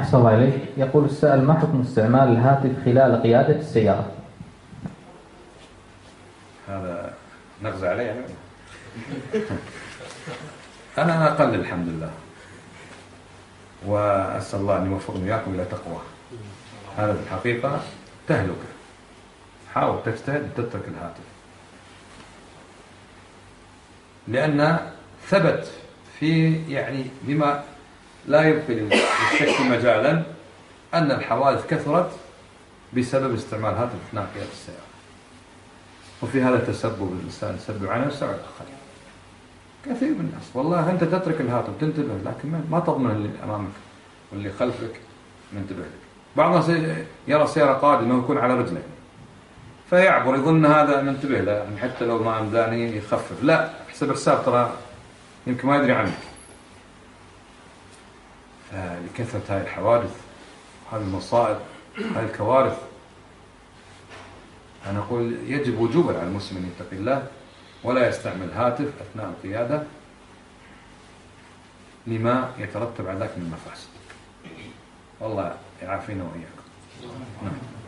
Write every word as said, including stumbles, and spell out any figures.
أحسن الله إليك. يقول السائل: ما حكم استعمال الهاتف خلال قيادة السيارة؟ هذا نغزى عليه يعني. أنا أقل الحمد لله، وأسأل الله أن يوفقني وإياكم إلى تقواه. هذا في الحقيقة تهلك. حاول تجتهد تترك الهاتف، لأن ثبت في يعني بما لا يبقي للشك مجالا أن الحوادث كثرت بسبب استعمال الهاتف أثناء قيادة السيارة، وفي هذا تسبب الإنسان يسبب على نفسه وعلى الآخرين. كثير من الناس والله أنت تترك الهاتف تنتبه، لكن ما تضمن اللي أمامك واللي خلفك منتبه لك. بعض الناس يرى سيارة قادمة ويكون على رجله فيعبر يظن هذا منتبه له، يعني حتى لو ما أمداني يخفف، لا، حسب حساب ترى يمكن ما يدري عنك. فلكثرة هذه الحوادث وهذه المصائب هذه الكوارث، أنا أقول يجب وجوبا على المسلم أن يتقي الله ولا يستعمل هاتف أثناء القيادة لما يترتب على ذلك من مفاسد. والله يعافينا وإياكم. نعم.